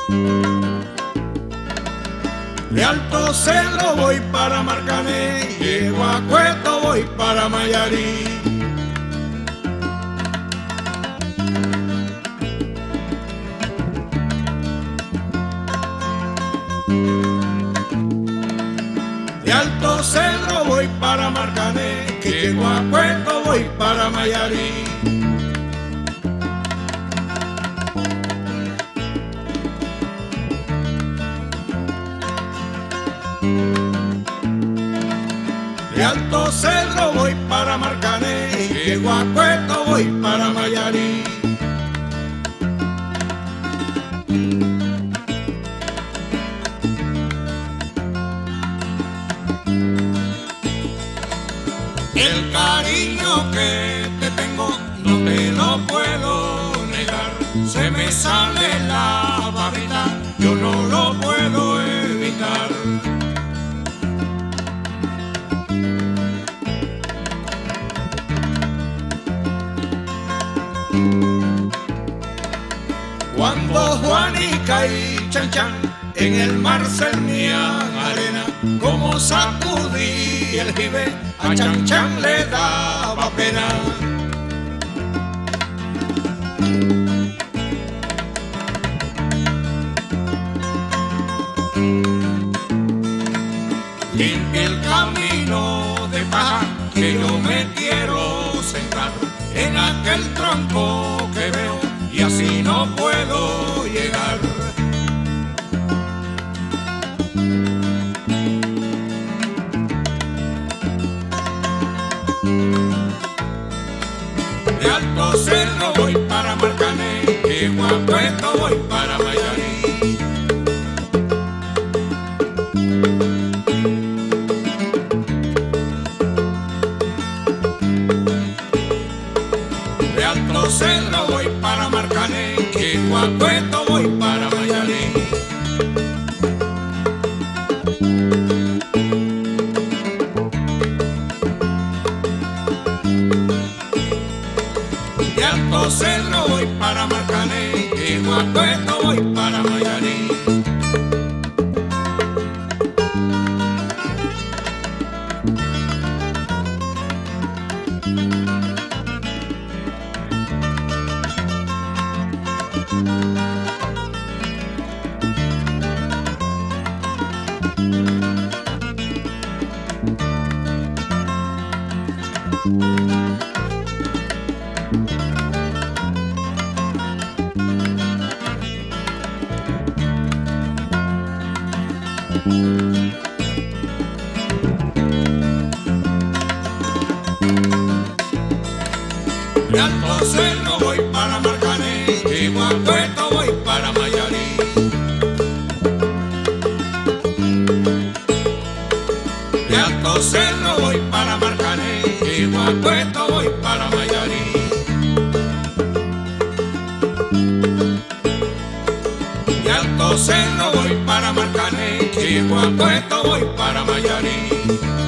De Alto Cedro voy para Marcané, llego a Cueto voy para Mayarí. De Alto Cedro voy para Marcané, llego a Cueto voy para Mayarí. De Alto Cedro voy para Marcané, llego a Cueto voy para Mayarí. El cariño que te tengo no te lo puedo negar, se me sale la babita, yo no lo puedo evitar. Cuando Juanica y Chan Chan en el mar cernían arena, como sacudí el jibe, a Chan Chan le daba pena. Limpia el camino de paja, que yo me quiero sentar en aquel tronco que veo, y así no puedo llegar. De Alto Cedro voy para Marcané, llego a Cueto voy para Mayarí. De Alto Cedro voy para Marcané, llego a Cueto voy para Mayarí. De Alto Cedro voy para Marcané, llego a Cueto voy para Mayarí. De Alto Cedro voy para Marcané, llego a Cueto voy para Mayarí. De Alto Cedro voy para Marcané, llego a Cueto voy para Mayarí. De Alto Cedro voy para Marcané, llego a Cueto voy para Mayarí.